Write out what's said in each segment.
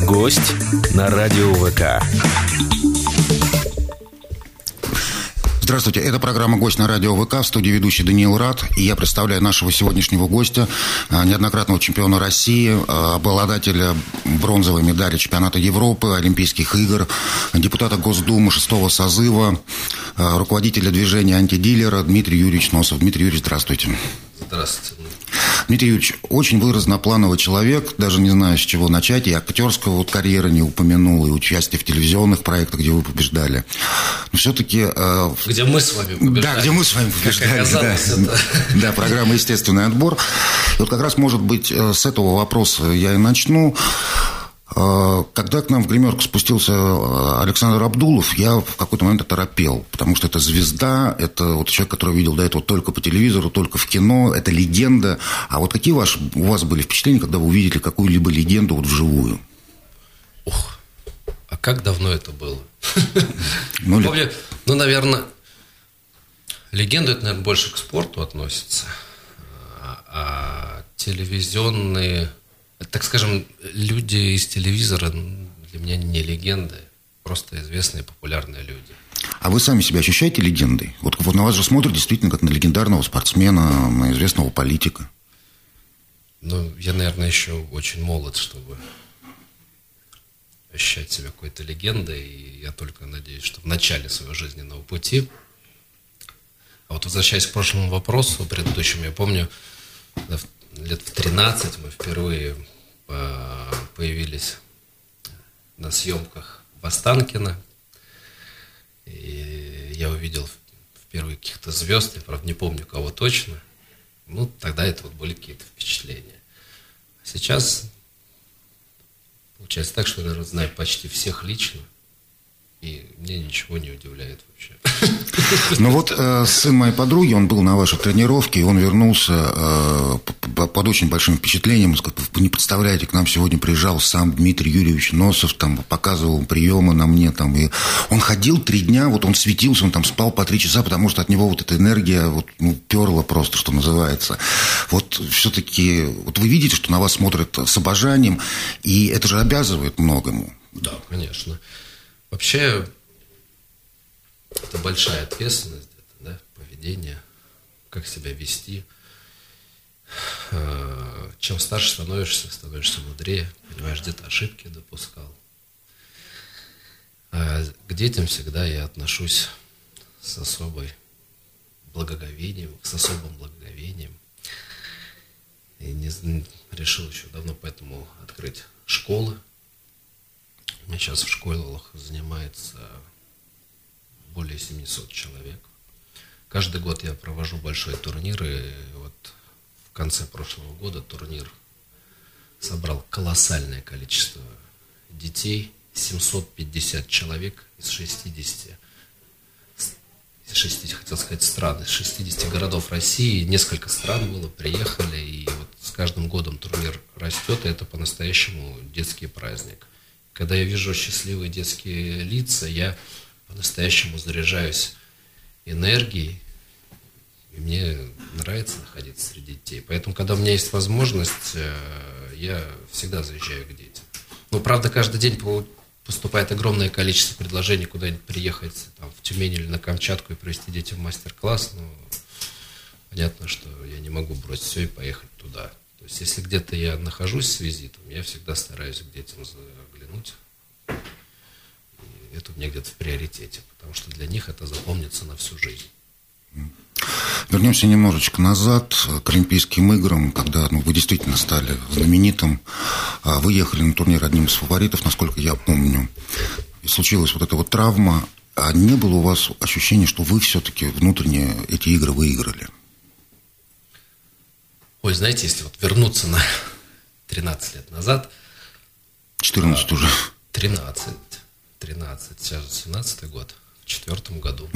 Гость на радио ВК. Здравствуйте, это программа «Гость на радио ВК», в студии ведущий Даниил Рад. И я представляю нашего сегодняшнего гостя, неоднократного чемпиона России, обладателя бронзовой медали чемпионата Европы, Олимпийских игр, депутата Госдумы 6-го созыва, руководителя движения «Антидилера» Дмитрий Юрьевич Носов. Дмитрий Юрьевич, здравствуйте. Здравствуйте. Дмитрий Юрьевич, очень вы разноплановый человек, даже не знаю, с чего начать. И актерскую вот карьеру не упомянул, и участие в телевизионных проектах, где вы побеждали. Но все-таки... Где мы с вами побеждали. Да, где мы с вами побеждали. Да, программа «Естественный отбор». И вот как раз, может быть, с этого вопроса я и начну. Когда к нам в гримерку спустился Александр Абдулов, я в какой-то момент оторопел, потому что это звезда, это вот человек, который видел до этого только по телевизору, только в кино, это легенда. А вот какие у вас были впечатления, когда вы увидели какую-либо легенду вот вживую? Ух, а как давно это было? Помню, наверное, легенда, это, наверное, больше к спорту относится, а телевизионные... Так скажем, люди из телевизора для меня не легенды, просто известные популярные люди. А вы сами себя ощущаете легендой? Вот на вас же смотрят действительно как на легендарного спортсмена, на известного политика. Ну, я, наверное, еще очень молод, чтобы ощущать себя какой-то легендой, и я только надеюсь, что в начале своего жизненного пути. А вот возвращаясь к прошлому вопросу, предыдущему, я помню, лет в 13 мы впервые появились на съемках в Останкино. И я увидел впервые каких-то звезд, я, правда, не помню, кого точно. Ну, тогда это вот были какие-то впечатления. Сейчас получается так, что я, наверное, знаю почти всех лично. И мне ничего не удивляет вообще. Ну вот сын моей подруги, он был на вашей тренировке, и он вернулся под очень большим впечатлением. Вы не представляете, к нам сегодня приезжал сам Дмитрий Юрьевич Носов, там, показывал приемы на мне. Там, и он ходил 3 дня, вот он светился, он там спал по 3 часа, потому что от него вот эта энергия вот, перла просто, что называется. Вот все-таки вот вы видите, что на вас смотрят с обожанием, и это же обязывает многому. Да, конечно. Вообще, это большая ответственность, да, поведение, как себя вести. Чем старше становишься мудрее, понимаешь, где ты ошибки допускал. А к детям всегда я отношусь с особым благоговением. И решил еще давно поэтому открыть школы. У меня сейчас в школах занимается более 700 человек. Каждый год я провожу большой турнир, и вот в конце прошлого года турнир собрал колоссальное количество детей, 750 человек из 60 хотел сказать стран, из 60 городов России, несколько стран было, приехали, и вот с каждым годом турнир растет, и это по-настоящему детский праздник. Когда я вижу счастливые детские лица, я по-настоящему заряжаюсь энергией, и мне нравится находиться среди детей. Поэтому, когда у меня есть возможность, я всегда заезжаю к детям. Но, правда, каждый день поступает огромное количество предложений куда-нибудь приехать там, в Тюмень или на Камчатку и провести детям мастер-класс, но понятно, что я не могу бросить все и поехать туда. То есть, если где-то я нахожусь с визитом, я всегда стараюсь к детям заглянуть. И это у меня где-то в приоритете, потому что для них это запомнится на всю жизнь. Вернемся немножечко назад к Олимпийским играм, когда вы действительно стали знаменитым. Вы ехали на турнир одним из фаворитов, насколько я помню. И случилась вот эта вот травма. А не было у вас ощущения, что вы все-таки внутренне эти игры выиграли? Ой, знаете, если вот вернуться на 13 лет назад... 14 уже. 13. Сейчас же 17-й год. В 4-м году.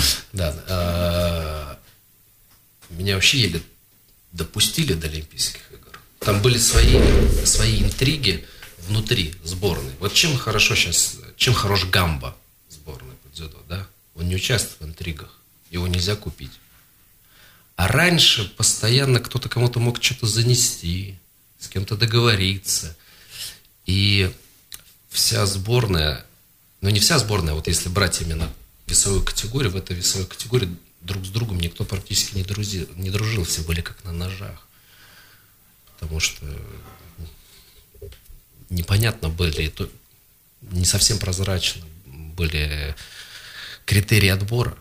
Да. Меня вообще еле допустили до Олимпийских игр. Там были свои интриги внутри сборной. Вот чем хорош Гамба сборной по дзюдо, да? Он не участвует в интригах. Его нельзя купить. А раньше постоянно кто-то кому-то мог что-то занести, с кем-то договориться. И вся сборная, ну не вся сборная, вот если брать именно весовую категорию, в этой весовой категории друг с другом никто практически не дружил, все были как на ножах. Потому что непонятно были, не совсем прозрачно были критерии отбора.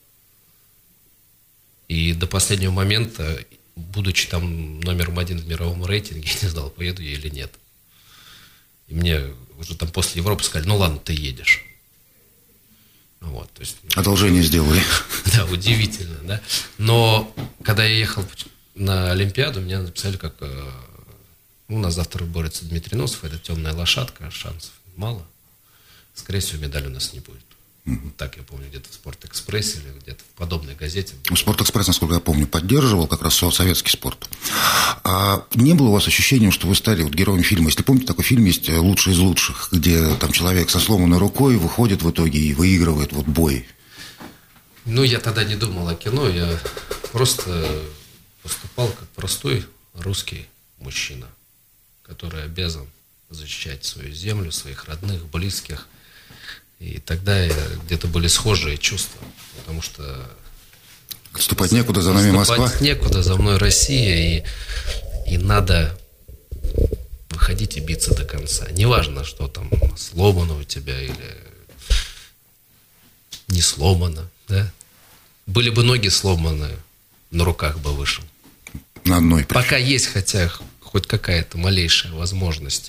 И до последнего момента, будучи там номером 1 в мировом рейтинге, я не знал, поеду я или нет. И мне уже там после Европы сказали, ну ладно, ты едешь. Вот, то есть, одолжение сделали. Да, удивительно, да. Но когда я ехал на Олимпиаду, меня написали, как у нас завтра борется Дмитрий Носов, это темная лошадка, шансов мало. Скорее всего, медали у нас не будет. Так я помню, где-то в «Спортэкспрессе» или где-то в подобной газете. «Спортэкспресс», насколько я помню, поддерживал как раз советский спорт. А не было у вас ощущения, что вы стали вот героем фильма? Если помните, такой фильм есть «Лучший из лучших», где там человек со сломанной рукой выходит в итоге и выигрывает вот бой. Ну, я тогда не думал о кино, я просто поступал как простой русский мужчина, который обязан защищать свою землю, своих родных, близких. И тогда где-то были схожие чувства, потому что... Отступать некуда, за нами Москва. Отступать некуда, за мной Россия, и надо выходить и биться до конца. Неважно, что там сломано у тебя или не сломано, да? Были бы ноги сломаны, на руках бы вышел. На одной. Пока есть хоть какая-то малейшая возможность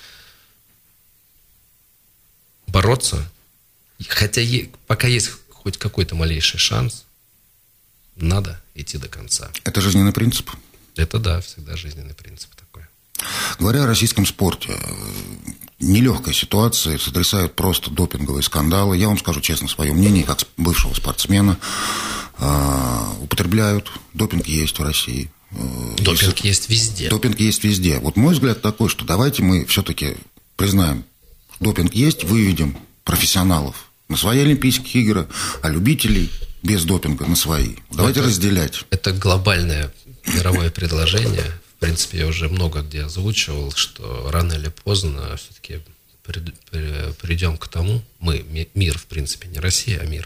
бороться, хотя пока есть хоть какой-то малейший шанс, надо идти до конца. Это жизненный принцип? Это да, всегда жизненный принцип такой. Говоря о российском спорте, нелегкая ситуация, сотрясают просто допинговые скандалы. Я вам скажу честно свое мнение, как бывшего спортсмена. Употребляют, допинг есть в России. Допинг есть везде. Допинг есть везде. Вот мой взгляд такой, что давайте мы все-таки признаем, допинг есть, выведем профессионалов на свои Олимпийские игры, а любителей без допинга на свои. Давайте разделять. Это глобальное мировое предложение. В принципе, я уже много где озвучивал, что рано или поздно все-таки придем к тому, мир, в принципе, не Россия, а мир,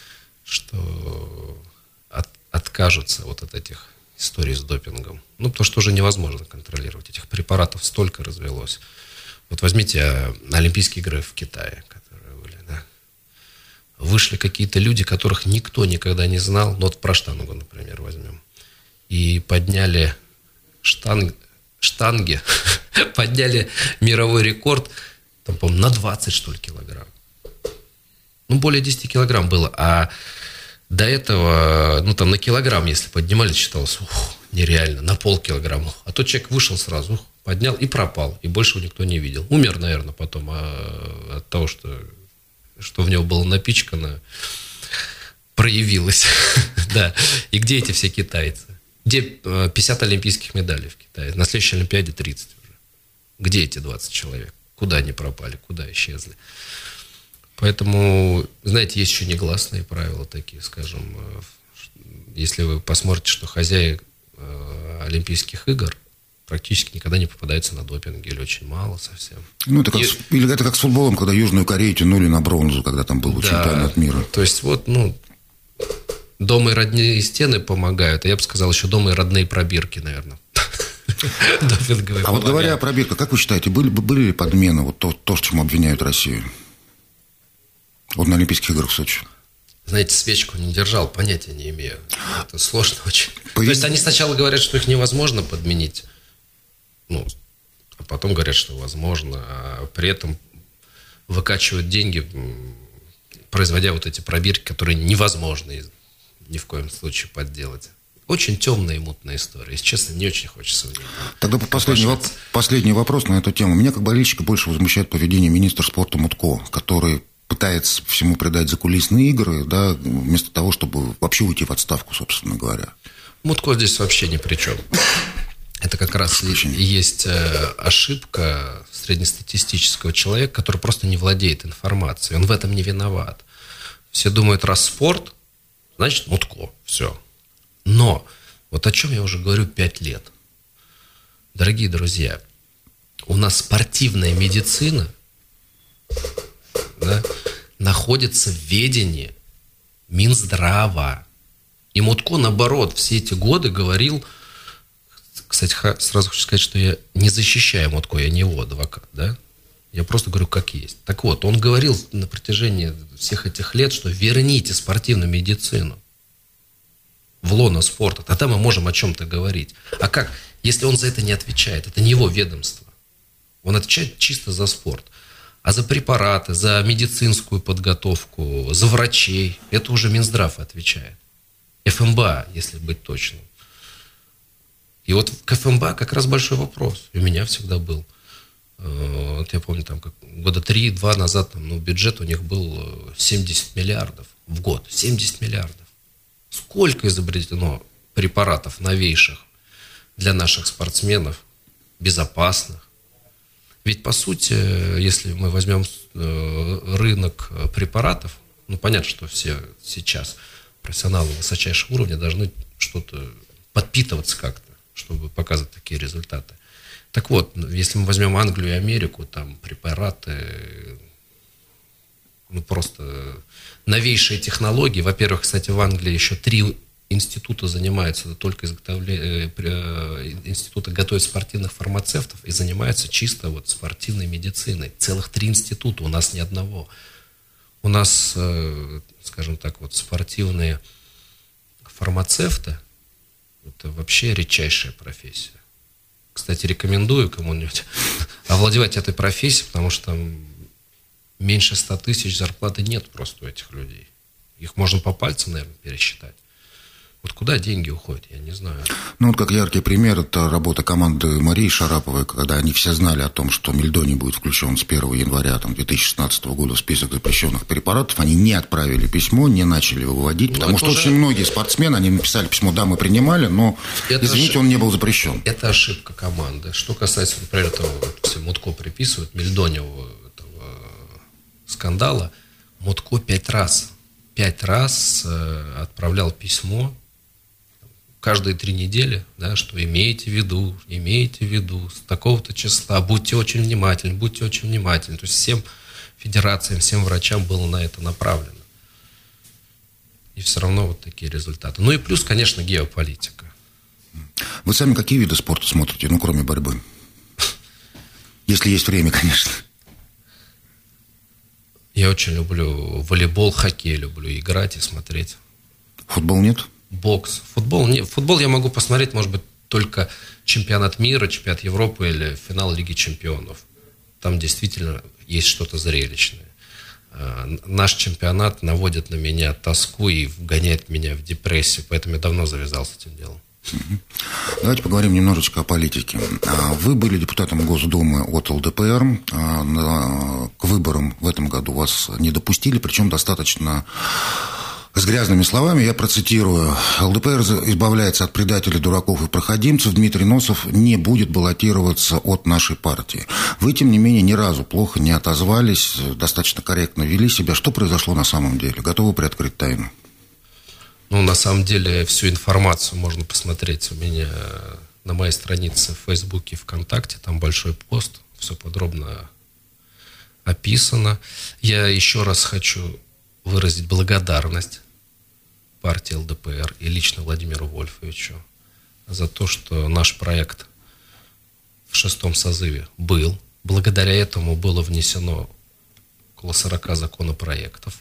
что откажутся вот от этих историй с допингом. Ну, потому что уже невозможно контролировать. Этих препаратов столько развелось. Вот возьмите Олимпийские игры в Китае, которые были, да. Вышли какие-то люди, которых никто никогда не знал. Ну, вот про штангу, например, возьмем. И подняли штанги, подняли мировой рекорд, там, по-моему, на 20, что ли, килограмм. Ну, более 10 килограмм было. А до этого, ну, там, на килограмм, если поднимали, считалось, нереально, на полкилограмма. А тот человек вышел сразу, поднял и пропал, и больше его никто не видел. Умер, наверное, потом от того, что в него было напичкано, проявилось. Да. И где эти все китайцы? Где 50 олимпийских медалей в Китае? На следующей Олимпиаде 30 уже. Где эти 20 человек? Куда они пропали? Куда исчезли? Поэтому, знаете, есть еще негласные правила такие, скажем, если вы посмотрите, что хозяин Олимпийских игр практически никогда не попадаются на допинге, или очень мало совсем. Ну, это как с футболом, когда Южную Корею тянули на бронзу, когда там был чемпионат мира. То есть, вот, ну, дома и родные стены помогают, а я бы сказал, еще дома и родные пробирки, наверное. Допинговые. А вот говоря о пробирках, как вы считаете, были ли подмены, вот то, с чем обвиняют Россию? Вот на Олимпийских играх в Сочи. Знаете, свечку не держал, понятия не имею. Это сложно очень. То есть они сначала говорят, что их невозможно подменить, ну, а потом говорят, что возможно, а при этом выкачивают деньги, производя вот эти пробирки, которые невозможно ни в коем случае подделать. Очень темная и мутная история. Если честно, не очень хочется в ней. Тогда последний вопрос на эту тему. Меня как болельщика больше возмущает поведение министра спорта Мутко, который пытается всему придать закулисные игры, да, вместо того, чтобы вообще уйти в отставку, собственно говоря. Мутко здесь вообще ни при чем. Это как раз и есть ошибка среднестатистического человека, который просто не владеет информацией. Он в этом не виноват. Все думают, раз спорт, значит Мутко. Все. Но, вот о чем я уже говорю 5 лет. Дорогие друзья, у нас спортивная медицина да, находится в ведении Минздрава. И Мутко, наоборот, все эти годы говорил, кстати, сразу хочу сказать, что я не защищаю Мутко, я не его адвокат, да? Я просто говорю, как есть. Так вот, он говорил на протяжении всех этих лет, что верните спортивную медицину в лоно спорта, тогда мы можем о чем-то говорить. А как, если он за это не отвечает? Это не его ведомство. Он отвечает чисто за спорт. А за препараты, за медицинскую подготовку, за врачей, это уже Минздрав отвечает. ФМБА, если быть точным. И вот к ФМБА как раз большой вопрос. И у меня всегда был. Вот я помню, там, года 3-2 назад бюджет у них был 70 миллиардов в год. 70 миллиардов. Сколько изобретено препаратов новейших для наших спортсменов, безопасных. Ведь, по сути, если мы возьмем рынок препаратов, понятно, что все сейчас профессионалы высочайшего уровня должны что-то подпитываться как-то, чтобы показывать такие результаты. Так вот, если мы возьмем Англию и Америку, там препараты, просто новейшие технологии. Во-первых, кстати, в Англии еще 3 института занимаются только изготовлением, института готовят спортивных фармацевтов и занимаются чисто спортивной медициной. Целых 3 института, у нас ни одного. У нас, скажем так, спортивные фармацевты – это вообще редчайшая профессия. Кстати, рекомендую кому-нибудь овладевать этой профессией, потому что там меньше 100 тысяч зарплаты нет просто у этих людей. Их можно по пальцам, наверное, пересчитать. Куда деньги уходят, я не знаю. Как яркий пример, это работа команды Марии Шараповой, когда они все знали о том, что мельдоний будет включен с 1 января 2016 года в список запрещенных препаратов. Они не отправили письмо, не начали его выводить, потому что очень многие спортсмены, они написали письмо, да, мы принимали, но, извините, он не был запрещен. Это ошибка команды. Что касается, например, этого, все Мутко приписывают, мельдониевого скандала, Мутко 5 раз отправлял письмо каждые 3 недели, да, что имейте в виду, с такого-то числа, будьте очень внимательны. То есть всем федерациям, всем врачам было на это направлено. И все равно такие результаты. И плюс, конечно, геополитика. Вы сами какие виды спорта смотрите, кроме борьбы? Если есть время, конечно. Я очень люблю волейбол, хоккей люблю играть и смотреть. Футбол нет? Бокс. Футбол нет. Футбол я могу посмотреть, может быть, только чемпионат мира, чемпионат Европы или финал Лиги чемпионов. Там действительно есть что-то зрелищное. Наш чемпионат наводит на меня тоску и вгоняет меня в депрессию, поэтому я давно завязал с этим делом. Давайте поговорим немножечко о политике. Вы были депутатом Госдумы от ЛДПР. К выборам в этом году вас не допустили, причем достаточно с грязными словами. Я процитирую. ЛДПР избавляется от предателей, дураков и проходимцев. Дмитрий Носов не будет баллотироваться от нашей партии. Вы, тем не менее, ни разу плохо не отозвались, достаточно корректно вели себя. Что произошло на самом деле? Готовы приоткрыть тайну? На самом деле, всю информацию можно посмотреть у меня на моей странице в Фейсбуке, ВКонтакте. Там большой пост, все подробно описано. Я еще раз хочу выразить благодарность партии ЛДПР и лично Владимиру Вольфовичу за то, что наш проект в 6-м созыве был. Благодаря этому было внесено около 40 законопроектов.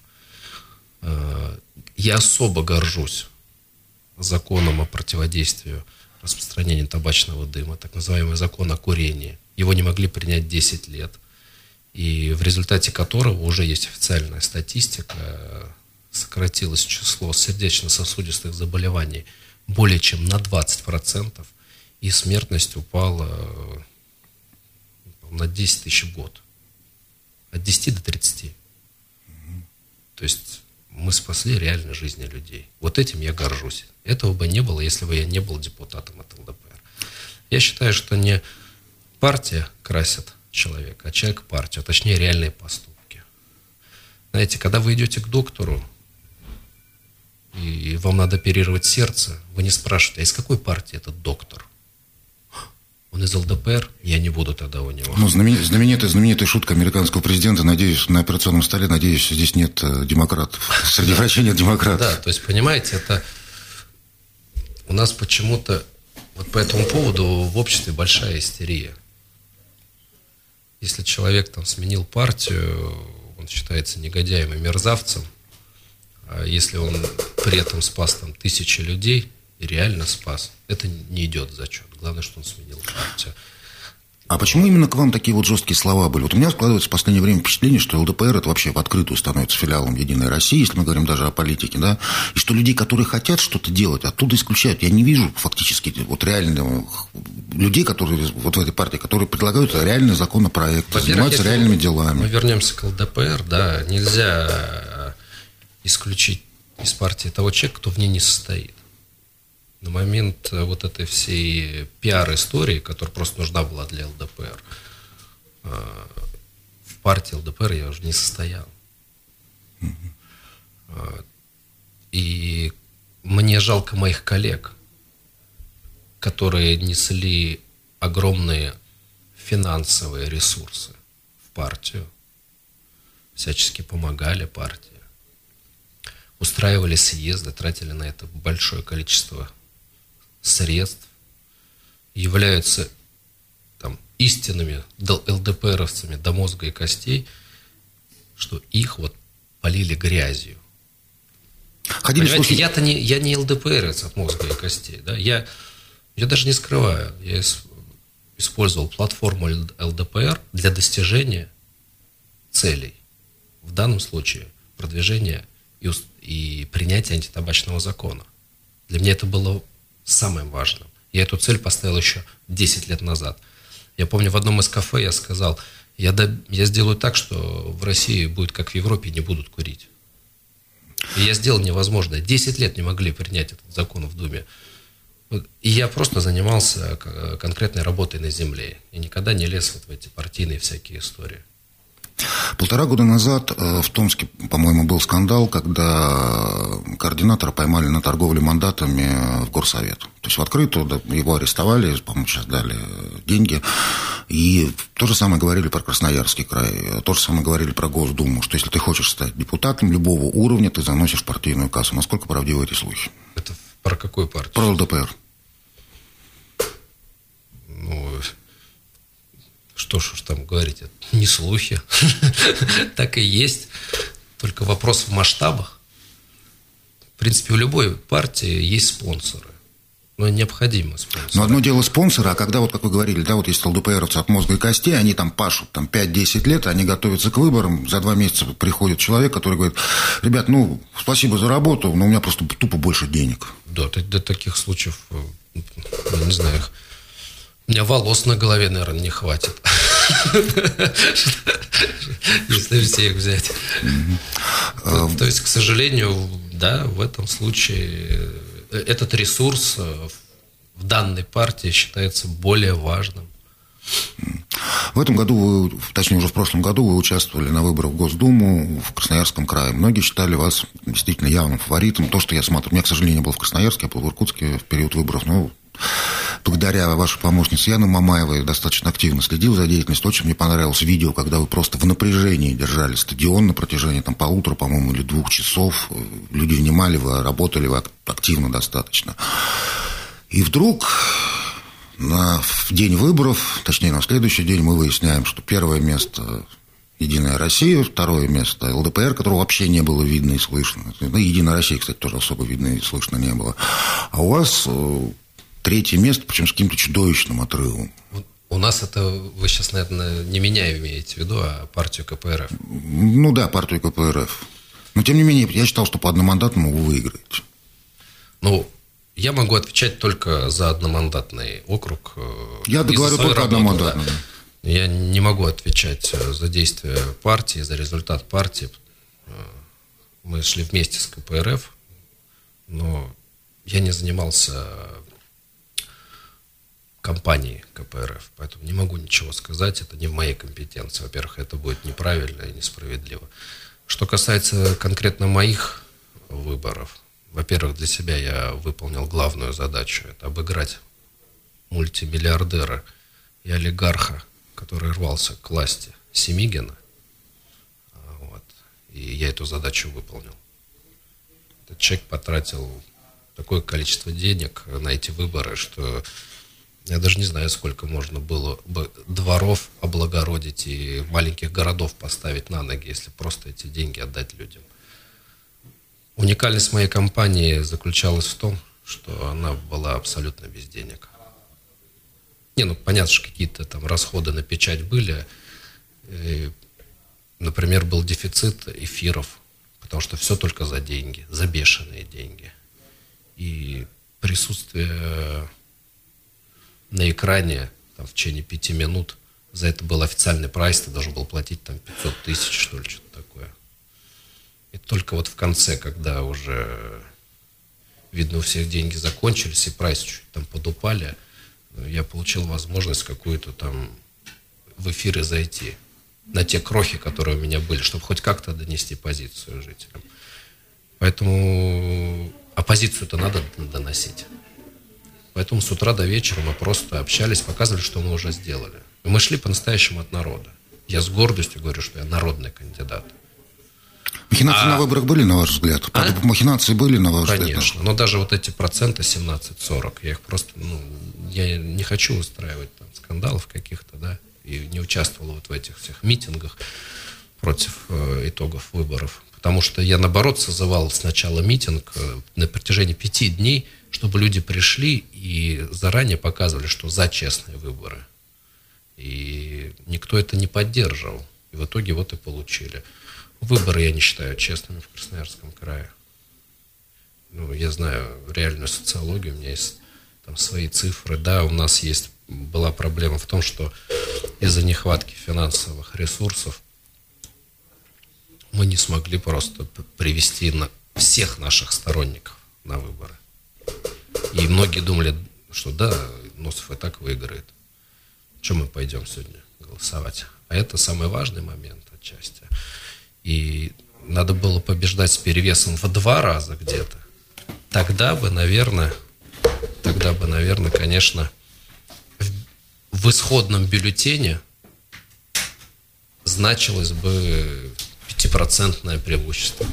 Я особо горжусь законом о противодействии распространению табачного дыма, так называемый закон о курении. Его не могли принять 10 лет. И в результате которого уже есть официальная статистика, сократилось число сердечно-сосудистых заболеваний более чем на 20%, и смертность упала на 10 тысяч в год. От 10 до 30. То есть мы спасли реально жизни людей. Вот этим я горжусь. Этого бы не было, если бы я не был депутатом от ЛДПР. Я считаю, что не партия красит человека, а человек партию, а точнее реальные поступки. Знаете, когда вы идете к доктору, и вам надо оперировать сердце, вы не спрашиваете, а из какой партии этот доктор? Он из ЛДПР, я не буду тогда у него. Ну, знаменитая шутка американского президента, надеюсь, на операционном столе, надеюсь, здесь нет демократов. Среди врачей нет демократов. Да, то есть, понимаете, это у нас почему-то вот по этому поводу в обществе большая истерия. Если человек там сменил партию, он считается негодяем и мерзавцем, а если он при этом спас там тысячи людей, и реально спас, это не идет в зачет. Главное, что он сменил партию. А почему именно к вам такие вот жесткие слова были? Вот у меня складывается в последнее время впечатление, что ЛДПР это вообще в открытую становится филиалом Единой России, если мы говорим даже о политике, да, и что людей, которые хотят что-то делать, оттуда исключают. Я не вижу фактически вот реально людей, которые вот в этой партии, которые предлагают реальные законопроекты, занимаются реальными делами. Мы вернемся к ЛДПР, да, нельзя исключить из партии того человека, кто в ней не состоит. На момент вот этой всей пиар-истории, которая просто нужна была для ЛДПР, в партии ЛДПР я уже не состоял. И мне жалко моих коллег, которые несли огромные финансовые ресурсы в партию, всячески помогали партии, устраивали съезды, тратили на это большое количество средств, являются там истинными ЛДПРовцами до мозга и костей, что их вот полили грязью. Понимаете, я не ЛДПРовец от мозга и костей. Да? Я даже не скрываю, я использовал платформу ЛДПР для достижения целей. В данном случае продвижения и принятия антитабачного закона. Для меня это было самым важным. Я эту цель поставил еще 10 лет назад. Я помню, в одном из кафе я сказал, я сделаю так, что в России будет как в Европе, не будут курить. И я сделал невозможное. 10 лет не могли принять этот закон в Думе. И я просто занимался конкретной работой на земле. И никогда не лез вот в эти партийные всякие истории. 1,5 года назад в Томске, по-моему, был скандал, когда координатора поймали на торговле мандатами в горсовет. То есть в открытую его арестовали, по-моему, сейчас дали деньги. И то же самое говорили про Красноярский край, то же самое говорили про Госдуму, что если ты хочешь стать депутатом любого уровня, ты заносишь партийную кассу. Насколько правдивы эти слухи? Это про какую партию? Про ЛДПР. Ну, что ж там говорить, это не слухи, так и есть, только вопрос в масштабах. В принципе, у любой партии есть спонсоры, но необходимо спонсоры. Но одно дело спонсоры, а когда, вот как вы говорили, да, вот есть ЛДПРовцы от мозга и костей, они там пашут там, 5-10 лет, они готовятся к выборам, за 2 месяца приходит человек, который говорит, ребят, ну, спасибо за работу, но у меня просто тупо больше денег. Да, до таких случаев, я не знаю, у меня волос на голове, наверное, не хватит. Если всех взять. То есть, к сожалению, да, в этом случае этот ресурс в данной партии считается более важным. В этом году, точнее уже в прошлом году, вы участвовали на выборах в Госдуму в Красноярском крае. Многие считали вас действительно явным фаворитом. То, что я смотрю, у меня, к сожалению, не был в Красноярске, я был в Иркутске в период выборов, но благодаря вашей помощнице Яны Мамаевой достаточно активно следил за деятельностью. Очень мне понравилось видео, когда вы просто в напряжении держали стадион на протяжении там, 1,5, по-моему, или 2 часов. Люди внимали, вы работали, вы активно достаточно. И вдруг в день выборов, точнее, на следующий день мы выясняем, что первое место Единая Россия, второе место ЛДПР, которого вообще не было видно и слышно. Ну, Единая Россия, кстати, тоже особо видно и слышно не было. А у вас 3-е место, причем с каким-то чудовищным отрывом. У нас это, вы сейчас, наверное, не меня имеете в виду, а партию КПРФ. Ну да, партию КПРФ. Но, тем не менее, я считал, что по одномандатному вы выиграете. Ну, я могу отвечать только за одномандатный округ. Я договорю только одномандатный. Да. Я не могу отвечать за действия партии, за результат партии. Мы шли вместе с КПРФ, но я не занимался кампанией КПРФ, поэтому не могу ничего сказать, это не в моей компетенции. Во-первых, это будет неправильно и несправедливо. Что касается конкретно моих выборов, во-первых, для себя я выполнил главную задачу, это обыграть мультимиллиардера и олигарха, который рвался к власти, Семигина. Вот. И я эту задачу выполнил. Этот человек потратил такое количество денег на эти выборы, что я даже не знаю, сколько можно было бы дворов облагородить и маленьких городов поставить на ноги, если просто эти деньги отдать людям. Уникальность моей компании заключалась в том, что она была абсолютно без денег. Понятно, что какие-то там расходы на печать были. И, например, был дефицит эфиров, потому что все только за деньги, за бешеные деньги. И присутствие на экране там, в течение 5 минут, за это был официальный прайс, ты должен был платить там 500 тысяч, что ли, что-то такое. И только вот в конце, когда уже, видно, у всех деньги закончились, и прайс чуть там подупали, я получил возможность какую-то там в эфиры зайти на те крохи, которые у меня были, чтобы хоть как-то донести позицию жителям. Поэтому оппозицию-то надо доносить. Поэтому с утра до вечера мы просто общались, показывали, что мы уже сделали. И мы шли по-настоящему от народа. Я с гордостью говорю, что я народный кандидат. Махинации на выборах были, на ваш взгляд? Махинации были, на ваш взгляд? Конечно. Но даже вот эти проценты 17-40, я их просто, я не хочу устраивать там скандалов каких-то, да, и не участвовал вот в этих всех митингах против итогов выборов. Потому что я, наоборот, созывал сначала митинг на протяжении 5 дней, чтобы люди пришли и заранее показывали, что за честные выборы. И никто это не поддерживал. И в итоге вот и получили. Выборы я не считаю честными в Красноярском крае. Я знаю реальную социологию, у меня есть там свои цифры. Да, у нас была проблема в том, что из-за нехватки финансовых ресурсов мы не смогли просто привести всех наших сторонников на выборы. И многие думали, что да, Носов и так выиграет. Что мы пойдем сегодня голосовать? А это самый важный момент отчасти. И надо было побеждать с перевесом в 2 раза где-то. Тогда бы, наверное, конечно, в исходном бюллетене значилось бы 5% преимущество.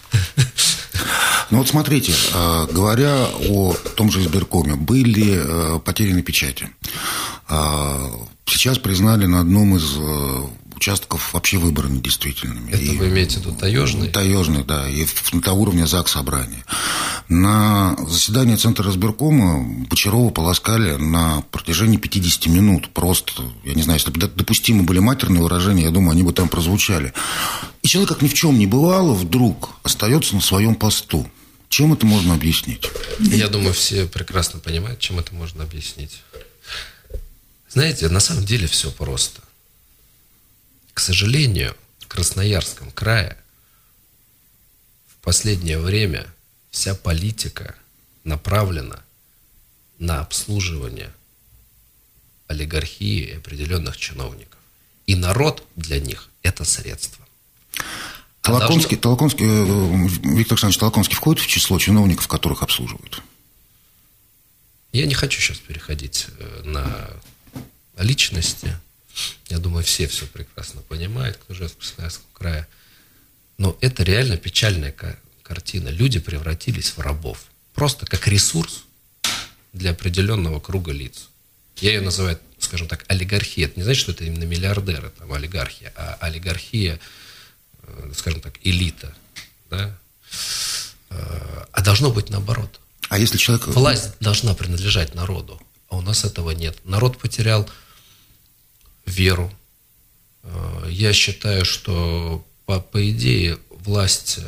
Ну вот смотрите, говоря о том же избиркоме, были потеряны печати. Сейчас признали на одном из участков вообще выборы недействительными. Это вы имеете в виду таежные? Таежные, да, и до уровня ЗАГС собрания. На заседании Центра избиркома Бочарова полоскали на протяжении 50 минут. Просто, я не знаю, если бы допустимы были матерные выражения, я думаю, они бы там прозвучали. И человек, как ни в чем не бывало, вдруг остается на своем посту. Чем это можно объяснить? Я думаю, все прекрасно понимают, чем это можно объяснить. Знаете, на самом деле все просто. К сожалению, в Красноярском крае в последнее время вся политика направлена на обслуживание олигархии и определенных чиновников. И народ для них – это средство. Толоконский, Виктор Александрович Толоконский входит в число чиновников, которых обслуживают? Я не хочу сейчас переходить на личности. Я думаю, все прекрасно понимают, кто живет в Красноярском крае. Но это реально печальная картина. Люди превратились в рабов. Просто как ресурс для определенного круга лиц. Я ее называю, скажем так, олигархия. Это не значит, что это именно миллиардеры, там, олигархия, а олигархия, скажем так, элита. Да? А должно быть наоборот. А если человек... Власть должна принадлежать народу, а у нас этого нет. Народ потерял веру. Я считаю, что по идее власть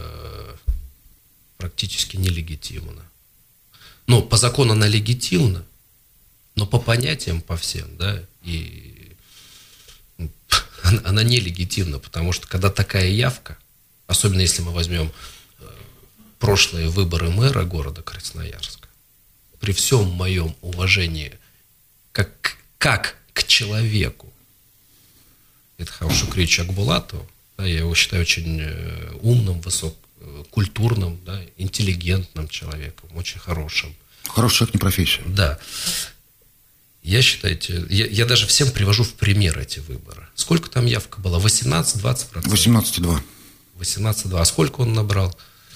практически нелегитимна. Ну, по закону она легитимна, но по понятиям, по всем, да, и она нелегитимна, потому что когда такая явка, особенно если мы возьмем прошлые выборы мэра города Красноярска, при всем моем уважении как к человеку, Эдхау Шукричу Акбулатову, да, я его считаю очень умным, культурным, да, интеллигентным человеком, очень хорошим. Хороший человек, не профессия. Да. Я считаю, я даже всем привожу в пример эти выборы. Сколько там явка была? 18-20%? 18,2. 18,2. А сколько он набрал?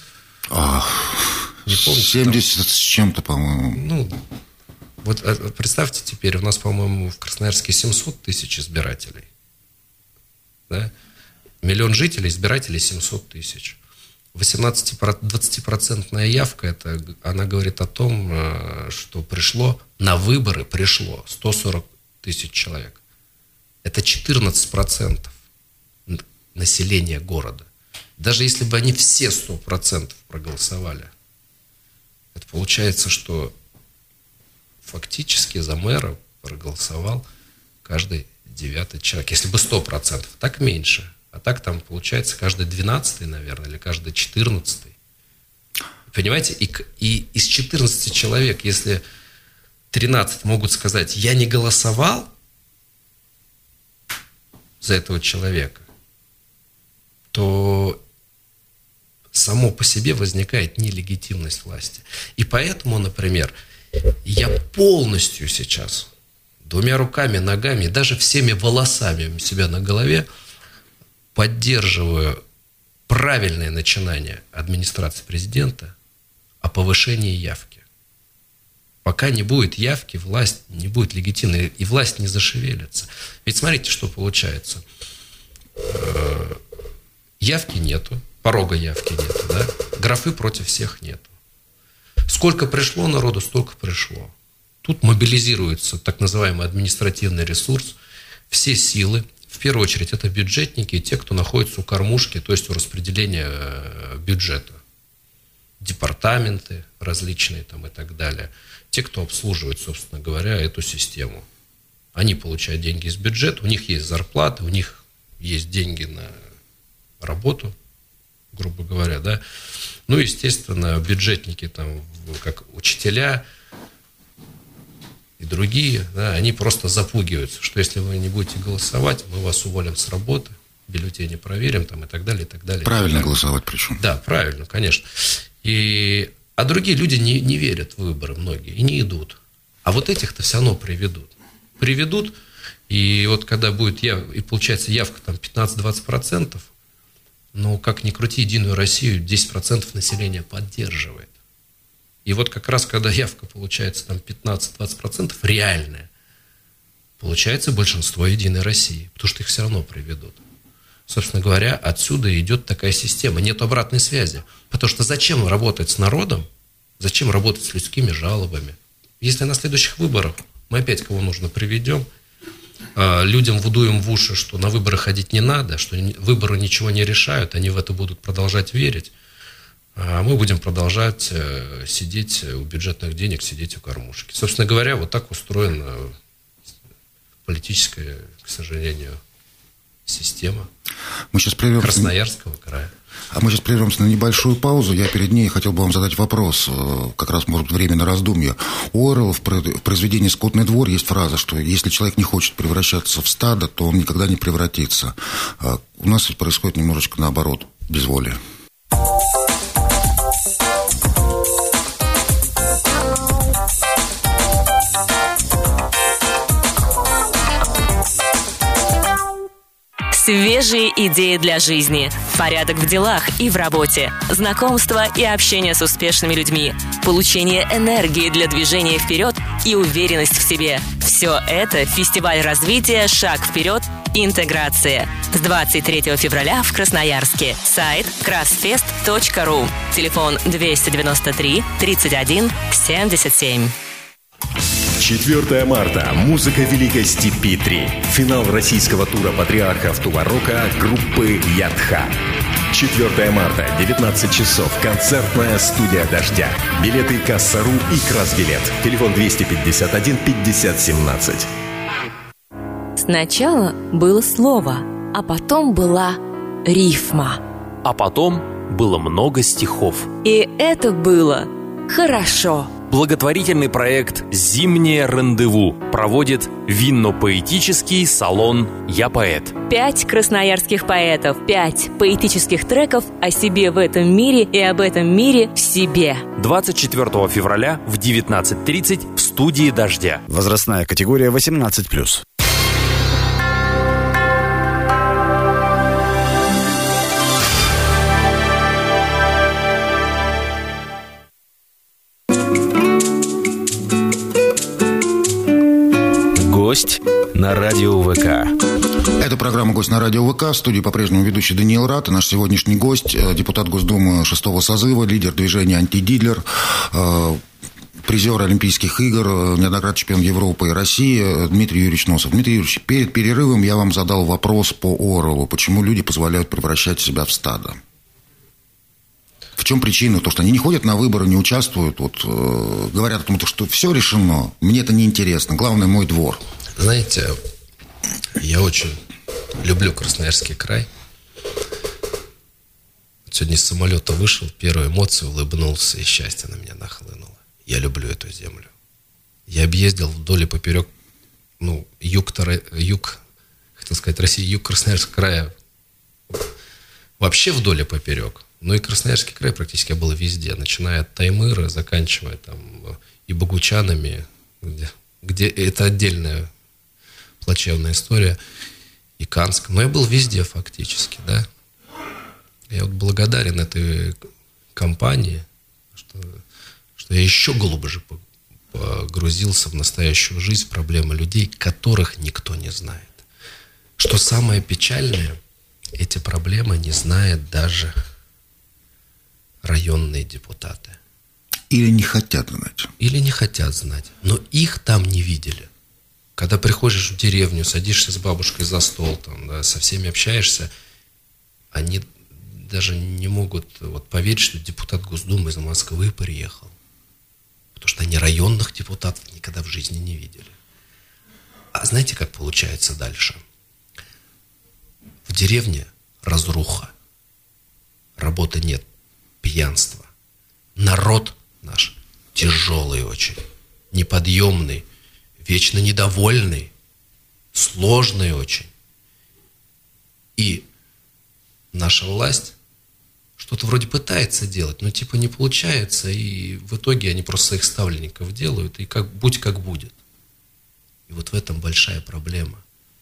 Не помню. 70 там... с чем-то, по-моему. Ну, вот представьте теперь, у нас, по-моему, в Красноярске 700 тысяч избирателей. Да? 1 000 000 жителей, избирателей 700 тысяч. 20% явка, она говорит о том, что на выборы пришло 140 тысяч человек. Это 14% населения города. Даже если бы они все 100% проголосовали, это получается, что фактически за мэра проголосовал каждый 9-й человек. Если бы 100%, так меньше. А так там получается каждый 12-й, наверное, или каждый 14-й. Понимаете? И из 14 человек, если 13 могут сказать, я не голосовал за этого человека, то само по себе возникает нелегитимность власти. И поэтому, например, я полностью сейчас 2 руками, ногами, даже всеми волосами у себя на голове поддерживаю правильное начинание администрации президента о повышении явки. Пока не будет явки, власть не будет легитимной, и власть не зашевелится. Ведь смотрите, что получается. Явки нету, порога явки нету, да? Графы против всех нету. Сколько пришло народу, столько пришло. Тут мобилизируется так называемый административный ресурс, все силы. В первую очередь это бюджетники и те, кто находится у кормушки, то есть у распределения бюджета. Департаменты различные там и так далее. Те, кто обслуживает, собственно говоря, эту систему. Они получают деньги из бюджета, у них есть зарплаты, у них есть деньги на работу, грубо говоря, да. Ну, естественно, бюджетники там, как учителя и другие, да, они просто запугиваются, что если вы не будете голосовать, мы вас уволим с работы, бюллетени проверим там, и так далее, и так далее. Правильно голосовать причем. Да, правильно, конечно. А другие люди не верят в выборы, многие, и не идут. А вот этих-то все равно приведут, и вот когда будет и получается явка там 15-20%, но как ни крути, Единую Россию 10% населения поддерживает. И вот как раз, когда явка получается там 15-20% реальная, получается большинство Единой России, потому что их все равно приведут. Собственно говоря, отсюда идет такая система. Нет обратной связи. Потому что зачем работать с народом, зачем работать с людскими жалобами? Если на следующих выборах мы опять кого нужно приведем, людям вдуем в уши, что на выборы ходить не надо, что выборы ничего не решают, они в это будут продолжать верить, а мы будем продолжать сидеть у бюджетных денег, сидеть у кормушки. Собственно говоря, вот так устроена политическая, к сожалению, система Красноярского края. А мы сейчас прервемся на небольшую паузу. Я перед ней хотел бы вам задать вопрос, как раз, может быть, время на раздумье. У Оруэлла в произведении «Скотный двор» есть фраза, что если человек не хочет превращаться в стадо, то он никогда не превратится. У нас ведь происходит немножечко наоборот, безволие. Свежие идеи для жизни, порядок в делах и в работе, знакомство и общение с успешными людьми, получение энергии для движения вперед и уверенность в себе. Все это фестиваль развития «Шаг вперед. Интеграция». С 23 февраля в Красноярске. Сайт красфест.ру. Телефон 293 31 77. 4 марта. Музыка Великой Степи 3. Финал российского тура патриархов Тула-Рока группы Ядха. 4 марта, 19 часов. Концертная студия «Дождя». Билеты Касса.ру и Красбилет. Телефон 251 50 17. Сначала было слово, а потом была рифма. А потом было много стихов. И это было хорошо. Благотворительный проект «Зимнее рандеву» проводит винно-поэтический салон «Я поэт». 5 красноярских поэтов, 5 поэтических треков о себе в этом мире и об этом мире в себе. 24 февраля в 19:30 в студии «Дождя». Возрастная категория 18+. Гость на радио ВК. Это программа «Гость на радио ВК». В студии по-прежнему ведущий Даниил Рат. И наш сегодняшний гость, депутат Госдумы 6-го созыва, лидер движения «Антидилер», призер Олимпийских игр, неоднократный чемпион Европы и России Дмитрий Юрьевич Носов. Дмитрий Юрьевич, перед перерывом я вам задал вопрос по Оруэллу. Почему люди позволяют превращать себя в стадо? В чем причина? То, что они не ходят на выборы, не участвуют, говорят о том, что все решено, мне это не интересно, главное мой двор. Знаете, я очень люблю Красноярский край. Сегодня из самолета вышел, первые эмоции, улыбнулся, и счастье на меня нахлынуло. Я люблю эту землю. Я объездил вдоль и поперек, юг, хотел сказать, России, юг Красноярского края, вообще вдоль и поперек. Ну и Красноярский край практически я был везде, начиная от Таймыра, заканчивая там и Богучанами, где это отдельная плачевная история, и Канском. Но я был везде фактически, да. Я вот благодарен этой компании, что я еще глубже погрузился в настоящую жизнь, в проблемы людей, которых никто не знает. Что самое печальное, эти проблемы не знает даже районные депутаты. Или не хотят знать. Или не хотят знать. Но их там не видели. Когда приходишь в деревню, садишься с бабушкой за стол, там, да, со всеми общаешься, они даже не могут поверить, что депутат Госдумы из Москвы приехал. Потому что они районных депутатов никогда в жизни не видели. А знаете, как получается дальше? В деревне разруха. Работы нет. Пьянство. Народ наш тяжелый очень, неподъемный, вечно недовольный, сложный очень. И наша власть что-то вроде пытается делать, но типа не получается, и в итоге они просто своих ставленников делают, и будь как будет. И вот в этом большая проблема.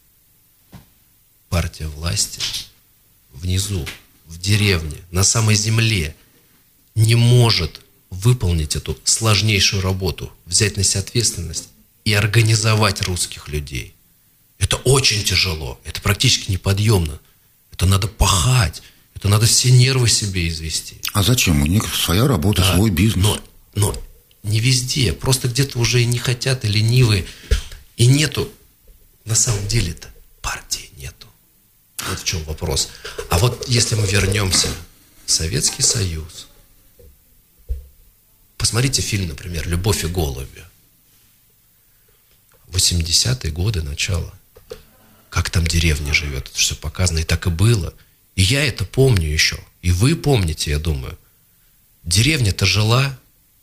Партия власти внизу, в деревне, на самой земле не может выполнить эту сложнейшую работу, взять на себя ответственность и организовать русских людей. Это очень тяжело, это практически неподъемно. Это надо пахать, это надо все нервы себе извести. А зачем? У них своя работа, да, свой бизнес. Но не везде, просто где-то уже и не хотят, и ленивые. И нету, на самом деле-то, партии нету. Вот в чем вопрос. А вот если мы вернемся в Советский Союз, посмотрите фильм, например, «Любовь и голуби». 80-е годы, начало. Как там деревня живет, это все показано, и так и было. И я это помню еще. И вы помните, я думаю. Деревня-то жила,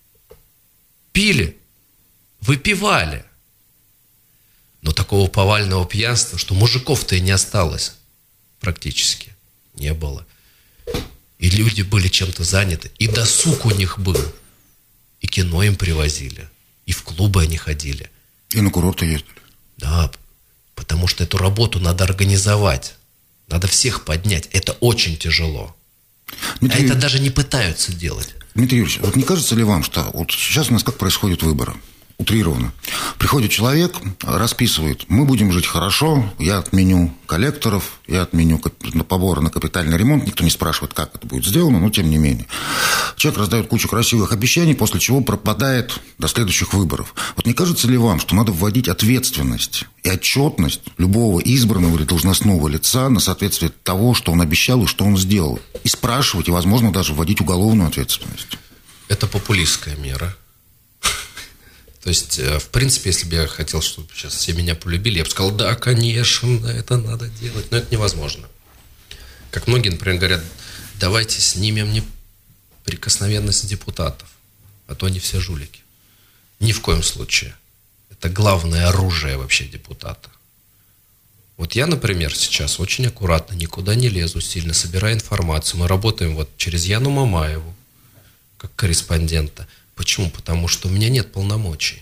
пили, выпивали. Но такого повального пьянства, что мужиков-то и не осталось практически. Не было. И люди были чем-то заняты. И досуг у них был. И кино им привозили. И в клубы они ходили. И на курорты ездили. Да, потому что эту работу надо организовать. Надо всех поднять. Это очень тяжело. Дмитрий... А это даже не пытаются делать. Дмитрий Юрьевич, вот не кажется ли вам, что вот сейчас у нас как происходят выборы? Утрированно. Приходит человек, расписывает: мы будем жить хорошо, я отменю коллекторов, я отменю поборы на капитальный ремонт. Никто не спрашивает, как это будет сделано, но тем не менее. Человек раздает кучу красивых обещаний, после чего пропадает до следующих выборов. Вот не кажется ли вам, что надо вводить ответственность и отчетность любого избранного или должностного лица на соответствие того, что он обещал и что он сделал? И спрашивать, и, возможно, даже вводить уголовную ответственность. Это популистская мера. То есть, в принципе, если бы я хотел, чтобы сейчас все меня полюбили, я бы сказал: да, конечно, это надо делать. Но это невозможно. Как многие, например, говорят: давайте снимем неприкосновенность депутатов, а то они все жулики. Ни в коем случае. Это главное оружие вообще депутата. Вот я, например, сейчас очень аккуратно, никуда не лезу сильно, собираю информацию. Мы работаем вот через Яну Мамаеву, как корреспондента. Почему? Потому что у меня нет полномочий.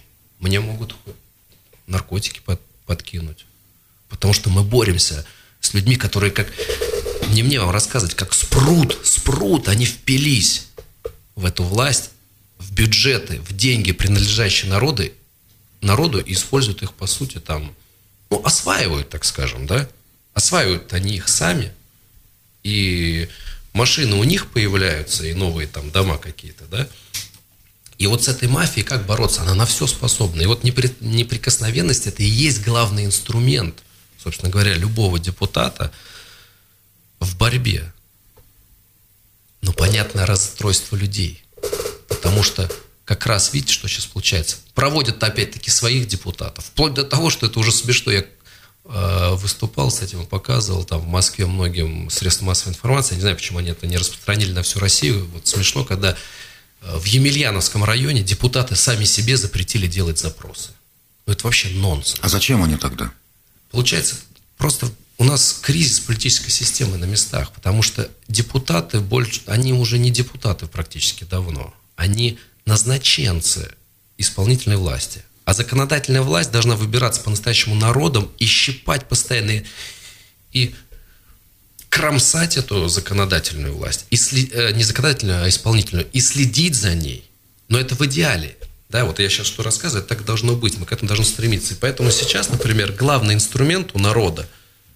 Мне могут наркотики подкинуть. Потому что мы боремся с людьми, которые как... Не мне вам рассказывать, как спрут, они впились в эту власть, в бюджеты, в деньги, принадлежащие народу, и используют их, по сути, там, осваивают, так скажем, да? Осваивают они их сами, и машины у них появляются, и новые там дома какие-то, да? И вот с этой мафией как бороться? Она на все способна. И вот неприкосновенность – это и есть главный инструмент, собственно говоря, любого депутата в борьбе. Но понятное расстройство людей. Потому что как раз, видите, что сейчас получается? Проводят опять-таки своих депутатов. Вплоть до того, что это уже смешно. Я выступал с этим и показывал там в Москве многим средствам массовой информации. Я не знаю, почему они это не распространили на всю Россию. Вот смешно, когда в Емельяновском районе депутаты сами себе запретили делать запросы. Ну, это вообще нонсенс. А зачем они тогда? Получается, просто у нас кризис политической системы на местах, потому что депутаты они уже не депутаты практически давно. Они назначенцы исполнительной власти. А законодательная власть должна выбираться по-настоящему народом и щипать постоянно, и кромсать эту законодательную власть. Не законодательную, а исполнительную. И следить за ней. Но это в идеале. Да, вот я сейчас что рассказываю, так должно быть. Мы к этому должны стремиться. И поэтому сейчас, например, главный инструмент у народа,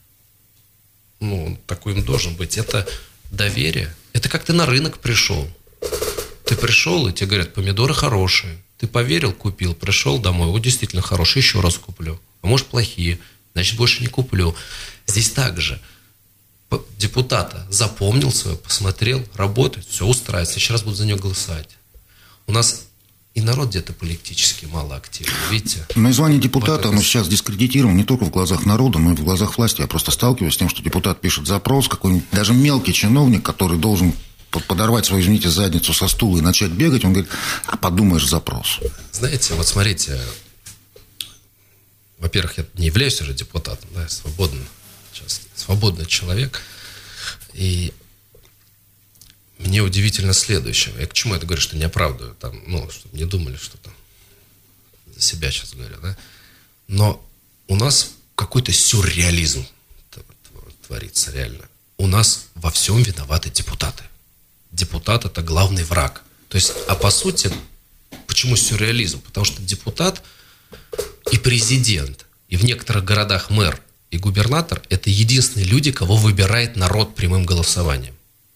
такой он должен быть, это доверие. Это как ты на рынок пришел. Ты пришел, и тебе говорят, помидоры хорошие. Ты поверил, купил, пришел домой, вот действительно хорошие, еще раз куплю. А может, плохие, значит, больше не куплю. Здесь также депутата запомнил свое, посмотрел, работает, все устраивает, в следующий раз будут за него голосовать. У нас и народ где-то политически мало активен, видите? Но и звание депутата, оно сейчас дискредитировано не только в глазах народа, но и в глазах власти. Я просто сталкиваюсь с тем, что депутат пишет запрос, какой-нибудь даже мелкий чиновник, который должен подорвать свою, извините, задницу со стула и начать бегать, он говорит, подумаешь, запрос. Знаете, вот смотрите, во-первых, я не являюсь уже депутатом, да, я свободный человек, и мне удивительно следующее. Я к чему это говорю, что не оправдываю, там, чтобы не думали, что там за себя сейчас говорю, да, но у нас какой-то сюрреализм творится реально. У нас во всем виноваты депутаты. Депутат – это главный враг. То есть, по сути, почему сюрреализм? Потому что депутат и президент, и в некоторых городах мэр и губернатор – это единственные люди, кого выбирает народ прямым голосованием.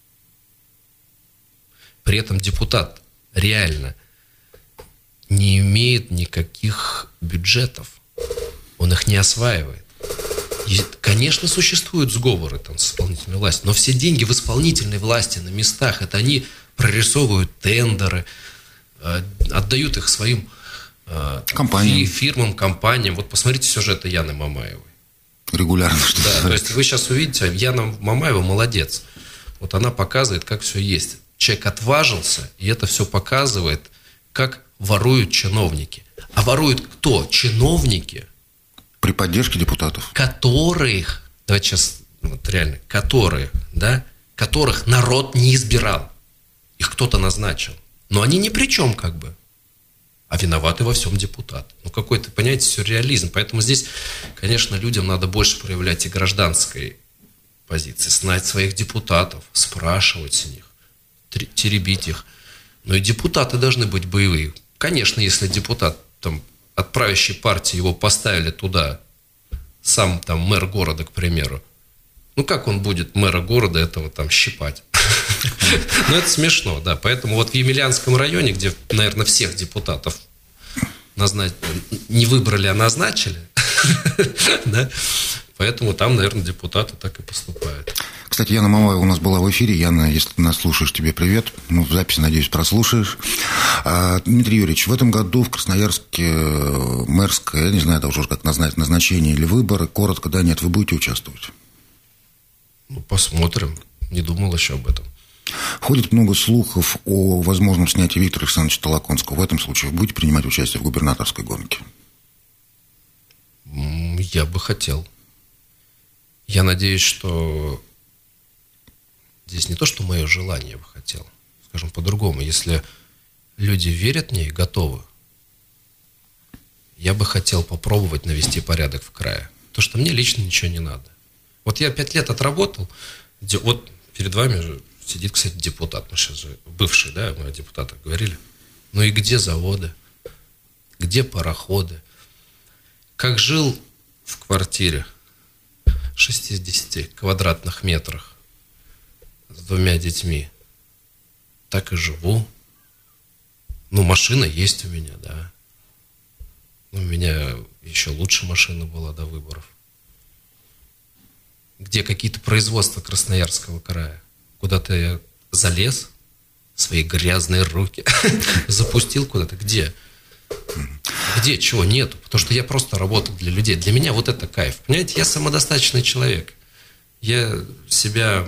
При этом депутат реально не имеет никаких бюджетов. Он их не осваивает. И, конечно, существуют сговоры там с исполнительной властью, но все деньги в исполнительной власти на местах, это они прорисовывают тендеры, отдают их своим фирмам, компаниям. Вот посмотрите сюжеты Яны Мамаевой. Регулярно что-то. Да, то есть вы сейчас увидите, Яна Мамаева молодец. Вот она показывает, как все есть. Человек отважился, и это все показывает, как воруют чиновники. А воруют кто? Чиновники. При поддержке депутатов. Которых, давайте сейчас, реально, которых народ не избирал. Их кто-то назначил. Но они ни при чем как бы. А виноваты во всем депутат. Какой-то, понимаете, сюрреализм. Поэтому здесь, конечно, людям надо больше проявлять и гражданской позиции. Знать своих депутатов, спрашивать с них, теребить их. Но и депутаты должны быть боевые. Конечно, если депутат от правящей партии его поставили туда, сам там мэр города, к примеру, как он будет мэра города этого там щипать? Это смешно, да. Поэтому вот в Емельянском районе, где, наверное, всех депутатов не выбрали, а назначили, да, поэтому там, наверное, депутаты так и поступают. Кстати, Яна Мамаева у нас была в эфире. Яна, если ты нас слушаешь, тебе привет. В записи, надеюсь, прослушаешь. Дмитрий Юрьевич, в этом году в Красноярске мэрское, я не знаю даже как назвать, назначение или выборы, коротко, да, нет, вы будете участвовать? Посмотрим. Не думал еще об этом. Ходит много слухов о возможном снятии Виктора Александровича Толоконского. В этом случае вы будете принимать участие в губернаторской гонке? Я бы хотел. Я надеюсь, что здесь не то, что мое желание я бы хотел. Скажем по-другому. Если люди верят мне и готовы, я бы хотел попробовать навести порядок в крае. Потому что мне лично ничего не надо. Вот я 5 лет отработал, вот перед вами же сидит, кстати, депутат, мы сейчас же бывший, да, мы о депутатах говорили. Ну и где заводы? Где пароходы? Как жил в квартире 60 квадратных метрах с 2 детьми, так и живу. Ну, машина есть у меня, да. У меня еще лучше машина была до выборов. Где какие-то производства Красноярского края? Куда-то я залез, свои грязные руки запустил куда-то. Где? Где? Чего? Нету. Потому что я просто работаю для людей. Для меня вот это кайф. Понимаете, я самодостаточный человек. Я себя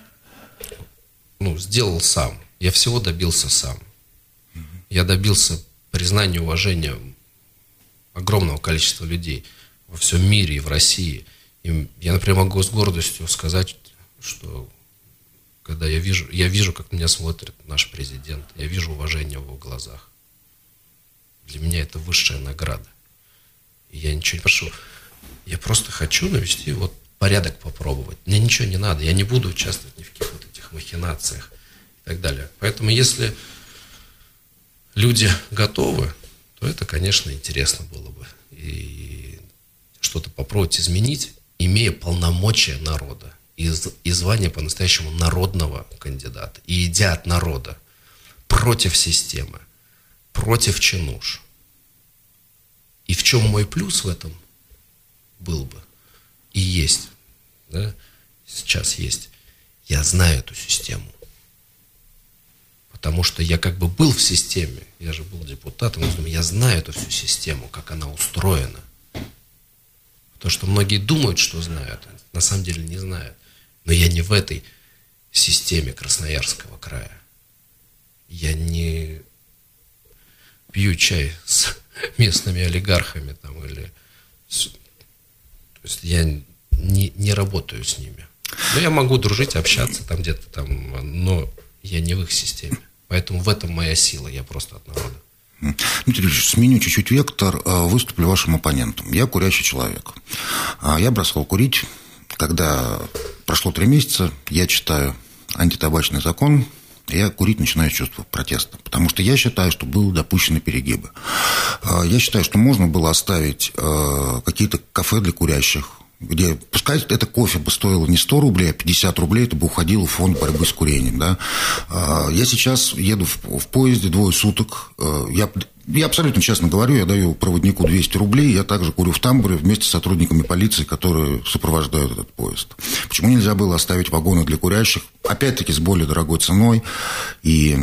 сделал сам. Я всего добился сам. Я добился признания и уважения огромного количества людей во всем мире и в России. И я, например, могу с гордостью сказать, что когда я вижу, как на меня смотрит наш президент, я вижу уважение в его глазах. Для меня это высшая награда. И я ничего не прошу. Я просто хочу навести порядок попробовать. Мне ничего не надо. Я не буду участвовать ни в каких этих махинациях и так далее. Поэтому если люди готовы, то это, конечно, интересно было бы. И что-то попробовать изменить, имея полномочия народа и звание по-настоящему народного кандидата, и идя от народа против системы, против чинуш. И в чем мой плюс в этом был бы? И есть. Да? Сейчас есть. Я знаю эту систему. Потому что я как бы был в системе. Я же был депутатом. Я знаю эту всю систему, как она устроена. Потому что многие думают, что знают. На самом деле не знают. Но я не в этой системе Красноярского края. Я не пью чай с местными олигархами там, или... То есть я не работаю с ними. Но я могу дружить, общаться там где-то там, но я не в их системе. Поэтому в этом моя сила, я просто от народа. Дмитрий Ильич, сменю чуть-чуть вектор, выступлю вашим оппонентом. Я курящий человек. Я бросал курить, когда прошло 3 месяца, я читаю антитабачный закон, я курить начинаю с чувства протеста. Потому что я считаю, что были допущены перегибы. Я считаю, что можно было оставить какие-то кафе для курящих, где, пускай это кофе бы стоило не 100 рублей, а 50 рублей, это бы уходило в фонд борьбы с курением. Да? Я сейчас еду в поезде 2 суток. Я абсолютно честно говорю, я даю проводнику 200 рублей, я также курю в тамбуре вместе с сотрудниками полиции, которые сопровождают этот поезд. Почему нельзя было оставить вагоны для курящих, опять-таки с более дорогой ценой, и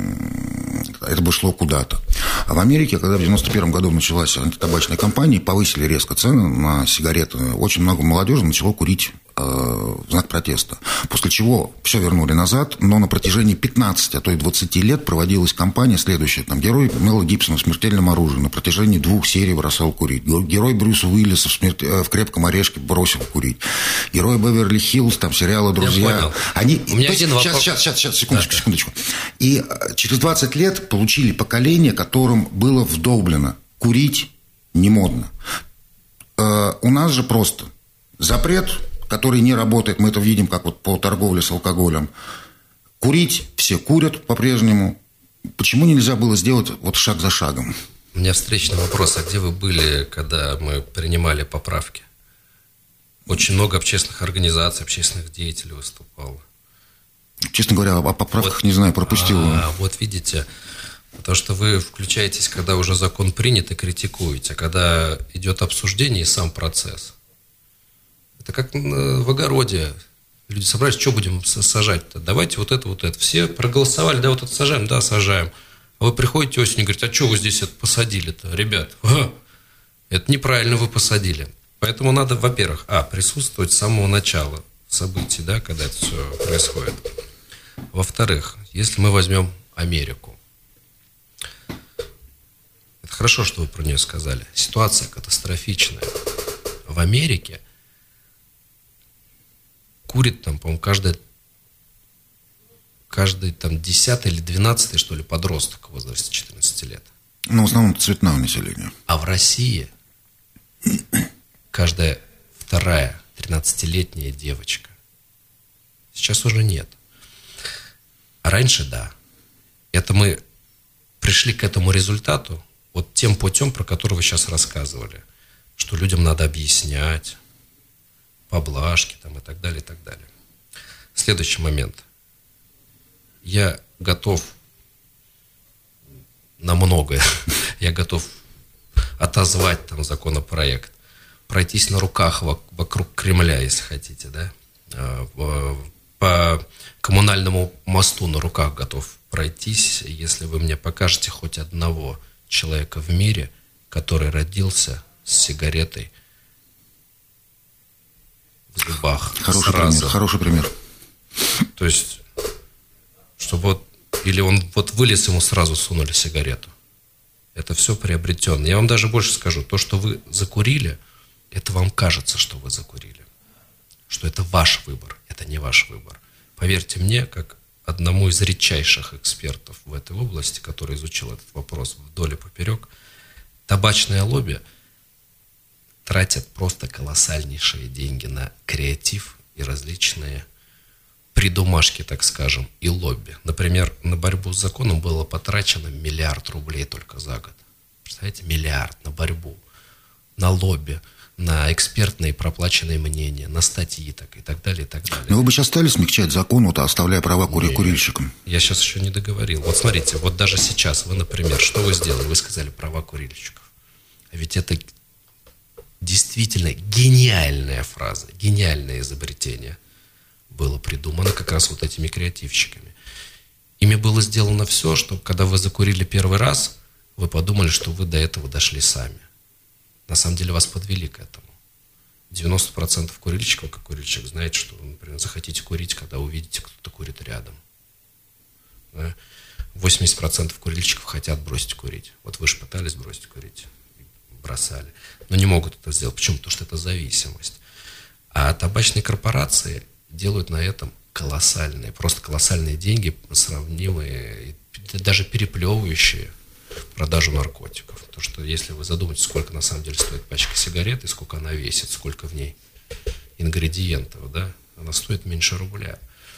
это бы шло куда-то. А в Америке, когда в 1991 году началась антитабачная кампания, повысили резко цены на сигареты, очень много молодежи начало курить в знак протеста. После чего все вернули назад, но на протяжении 15, а то и 20 лет проводилась кампания следующая. Там герой Мела Гибсона в «Смертельном оружии» на протяжении 2 серий бросал курить. Герой Брюса Уиллиса в «Крепком орешке» бросил курить. Герой Беверли-Хиллз, там сериалы «Друзья». У меня один вопрос. Сейчас, секундочку. И через 20 лет получили поколение, которым было вдолблено: курить не модно. У нас же просто запрет, который не работает, мы это видим, как по торговле с алкоголем. Курить все курят по-прежнему. Почему нельзя было сделать шаг за шагом? У меня встречный вопрос. А где вы были, когда мы принимали поправки? Очень много общественных организаций, общественных деятелей выступало. Честно говоря, о поправках не знаю, пропустил. Вот видите, потому что вы включаетесь, когда уже закон принят, и критикуете. А когда идет обсуждение и сам процесс. Это как в огороде. Люди собрались, что будем сажать-то? Давайте вот это. Все проголосовали, да, вот это сажаем, да, сажаем. А вы приходите осенью и говорите: а что вы здесь это посадили-то, ребят? Это неправильно вы посадили. Поэтому надо, во-первых, присутствовать с самого начала событий, да, когда это все происходит. Во-вторых, если мы возьмем Америку, это хорошо, что вы про нее сказали. Ситуация катастрофичная. В Америке курит там, по-моему, каждый там 10-й или 12-й, что ли, подросток в возрасте 14 лет. Ну, в основном цветное население. А в России каждая вторая 13-летняя девочка. Сейчас уже нет. А раньше да. Это мы пришли к этому результату вот тем путем, про который вы сейчас рассказывали. Что людям надо объяснять, поблажки там, и так далее, и так далее. Следующий момент. Я готов на многое. Я готов отозвать там законопроект, пройтись на руках вокруг Кремля, если хотите, да, по коммунальному мосту на руках готов пройтись, если вы мне покажете хоть одного человека в мире, который родился с сигаретой в зубах. Хороший пример. То есть, чтобы вот, или он вот вылез, ему сразу сунули сигарету. Это все приобретенно. Я вам даже больше скажу, то, что вы закурили, это вам кажется, что вы закурили. Что это ваш выбор, это не ваш выбор. Поверьте мне, как одному из редчайших экспертов в этой области, который изучил этот вопрос вдоль и поперек, табачное лобби тратят просто колоссальнейшие деньги на креатив и различные придумашки, так скажем, и лобби. Например, на борьбу с законом было потрачено 1 миллиард рублей только за год. Представляете, 1 миллиард на борьбу, на лобби, на экспертные проплаченные мнения, на статьи так, и так далее, и так далее. Но вы бы сейчас стали смягчать закон, вот, оставляя права курильщикам? Я сейчас еще не договорил. Вот смотрите, вот даже сейчас вы, например, что вы сделали? Вы сказали права курильщиков. А ведь это действительно гениальная фраза, гениальное изобретение было придумано как раз вот этими креативщиками. Ими было сделано все, чтобы когда вы закурили первый раз, вы подумали, что вы до этого дошли сами. На самом деле вас подвели к этому. 90% курильщиков, как курильщик, знаете, что вы, например, захотите курить, когда увидите, кто-то курит рядом. Да? 80% курильщиков хотят бросить курить. Вот вы же пытались бросить курить, бросали, но не могут это сделать. Почему? Потому что это зависимость. А табачные корпорации делают на этом колоссальные, просто колоссальные деньги, сравнимые, даже переплевывающие продажу наркотиков. Потому что если вы задумаетесь, сколько на самом деле стоит пачка сигарет и сколько она весит, сколько в ней ингредиентов, да, она стоит меньше рубля.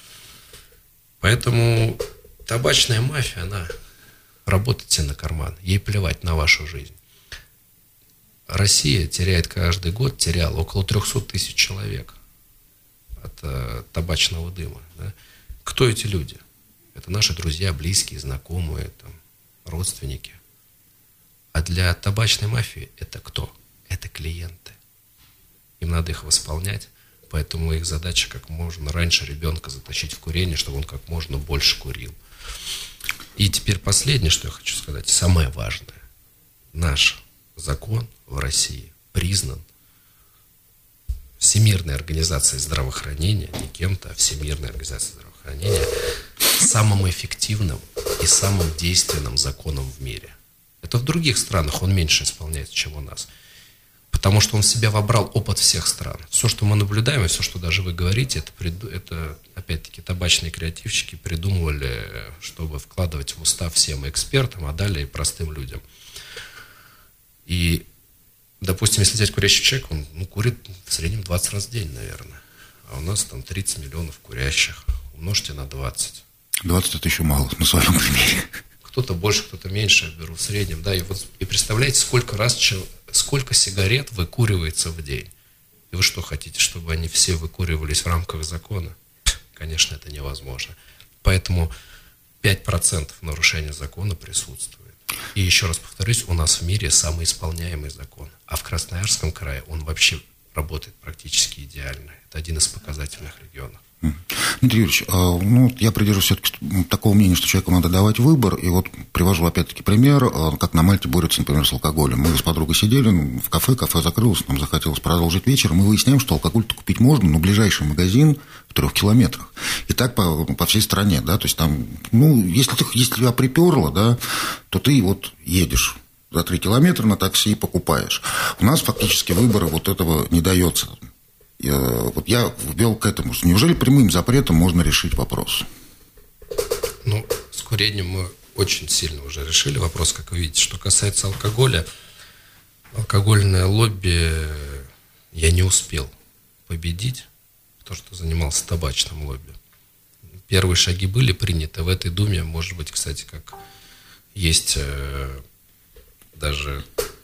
Поэтому табачная мафия, она работает себе на карман, ей плевать на вашу жизнь. Россия теряет каждый год, теряла около 300 тысяч человек от табачного дыма. Да? Кто эти люди? Это наши друзья, близкие, знакомые, там, родственники. А для табачной мафии это кто? Это клиенты. Им надо их восполнять, поэтому их задача как можно раньше ребенка затащить в курение, чтобы он как можно больше курил. И теперь последнее, что я хочу сказать, самое важное. Наш закон в России признан Всемирной организацией здравоохранения, не кем-то, а Всемирной организацией здравоохранения, самым эффективным и самым действенным законом в мире. Это в других странах он меньше исполняется, чем у нас. Потому что он в себя вобрал опыт всех стран. Все, что мы наблюдаем, и все, что даже вы говорите, это опять-таки, табачные креативщики придумывали, чтобы вкладывать в уста всем экспертам, а далее и простым людям. И, допустим, если взять курящий человек, он курит в среднем 20 раз в день, наверное. А у нас там 30 миллионов курящих. Умножьте на 20. 20 это еще мало, на своем примере. Кто-то больше, кто-то меньше, я беру в среднем. Да, и представляете, сколько сигарет выкуривается в день. И вы что, хотите, чтобы они все выкуривались в рамках закона? Конечно, это невозможно. Поэтому 5% нарушения закона присутствует. И еще раз повторюсь, у нас в мире самый исполняемый закон. А в Красноярском крае он вообще работает практически идеально. Это один из показательных регионов. Дмитрий Юрьевич, я придерживаюсь все-таки такого мнения, что человеку надо давать выбор. И вот привожу опять-таки пример, как на Мальте борются, например, с алкоголем. Мы с подругой сидели в кафе закрылось, нам захотелось продолжить вечер. Мы выясняем, что алкоголь-то купить можно, но ближайший магазин в 3 километрах. И так по всей стране, да, то есть там, если тебя приперло, да, то ты вот едешь за 3 километра на такси и покупаешь. У нас фактически выбора вот этого не дается. Я ввел к этому. Неужели прямым запретом можно решить вопрос? С курением мы очень сильно уже решили вопрос, как вы видите. Что касается алкоголя, алкогольное лобби я не успел победить, потому что занимался табачным лобби. Первые шаги были приняты. В этой Думе, может быть, кстати, как есть даже,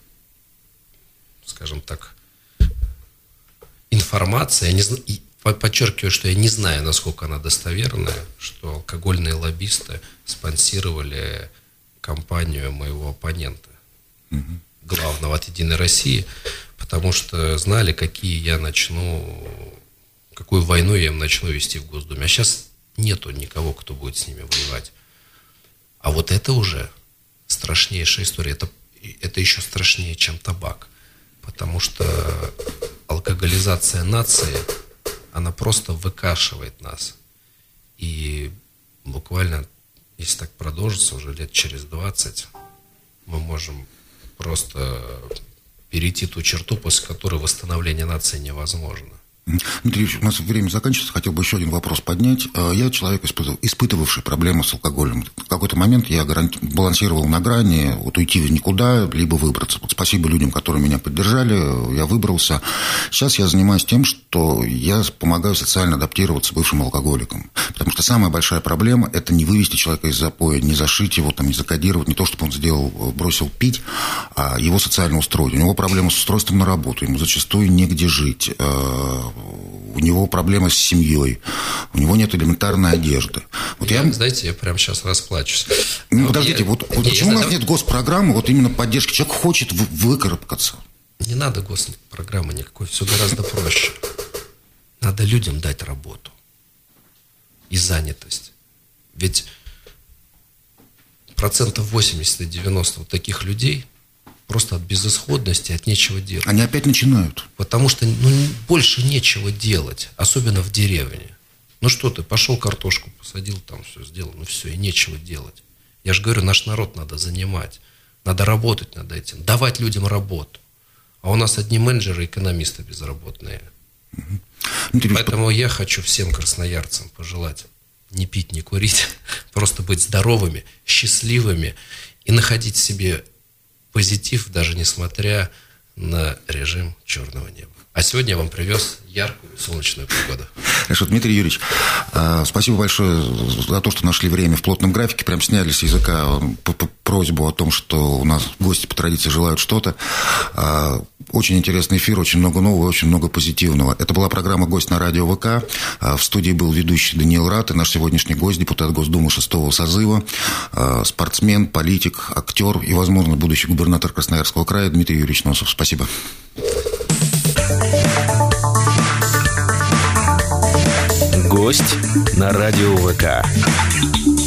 скажем так, информация, подчеркиваю, что я не знаю, насколько она достоверная, что алкогольные лоббисты спонсировали кампанию моего оппонента, главного от «Единой России», потому что знали, какую войну я им начну вести в Госдуме. А сейчас нету никого, кто будет с ними воевать. А вот это уже страшнейшая история. Это еще страшнее, чем табак. Потому что алкоголизация нации, она просто выкашивает нас. И буквально, если так продолжится, уже лет через 20, мы можем просто перейти ту черту, после которой восстановление нации невозможно. Дмитрий Юрьевич, у нас время заканчивается. Хотел бы еще один вопрос поднять. Я человек, испытывавший проблемы с алкоголем. В какой-то момент я балансировал на грани, уйти в никуда, либо выбраться. Спасибо людям, которые меня поддержали, я выбрался. Сейчас я занимаюсь тем, что я помогаю социально адаптироваться бывшим алкоголикам. Потому что самая большая проблема – это не вывести человека из запоя, не зашить его, не закодировать, не то, чтобы он бросил пить, а его социально устроить. У него проблемы с устройством на работу, ему зачастую негде жить. У него проблемы с семьей, у него нет элементарной одежды. Знаете, я прямо сейчас расплачусь. Подождите, почему у нас нет госпрограммы, именно поддержки? Человек хочет выкарабкаться. Не надо госпрограммы никакой, все гораздо проще. Надо людям дать работу и занятость. Ведь 80-90% вот таких людей просто от безысходности, от нечего делать. Они опять начинают. Потому что больше нечего делать, особенно в деревне. Что ты, пошел картошку посадил, там все сделал, все, и нечего делать. Я же говорю, наш народ надо занимать, надо работать над этим, давать людям работу. А у нас одни менеджеры, экономисты безработные. Поэтому я хочу всем красноярцам пожелать не пить, не курить, просто быть здоровыми, счастливыми и находить в себе позитив, даже несмотря на режим черного неба. А сегодня я вам привез яркую солнечную погоду. Хорошо, Дмитрий Юрьевич, спасибо большое за то, что нашли время в плотном графике. Прям сняли с языка просьбу о том, что у нас гости по традиции желают что-то. Очень интересный эфир, очень много нового, очень много позитивного. Это была программа «Гость на радио ВК». В студии был ведущий Даниил Рат и наш сегодняшний гость, депутат Госдумы 6-го созыва, спортсмен, политик, актер и, возможно, будущий губернатор Красноярского края Дмитрий Юрьевич Носов. Спасибо. Гость на радио ВК.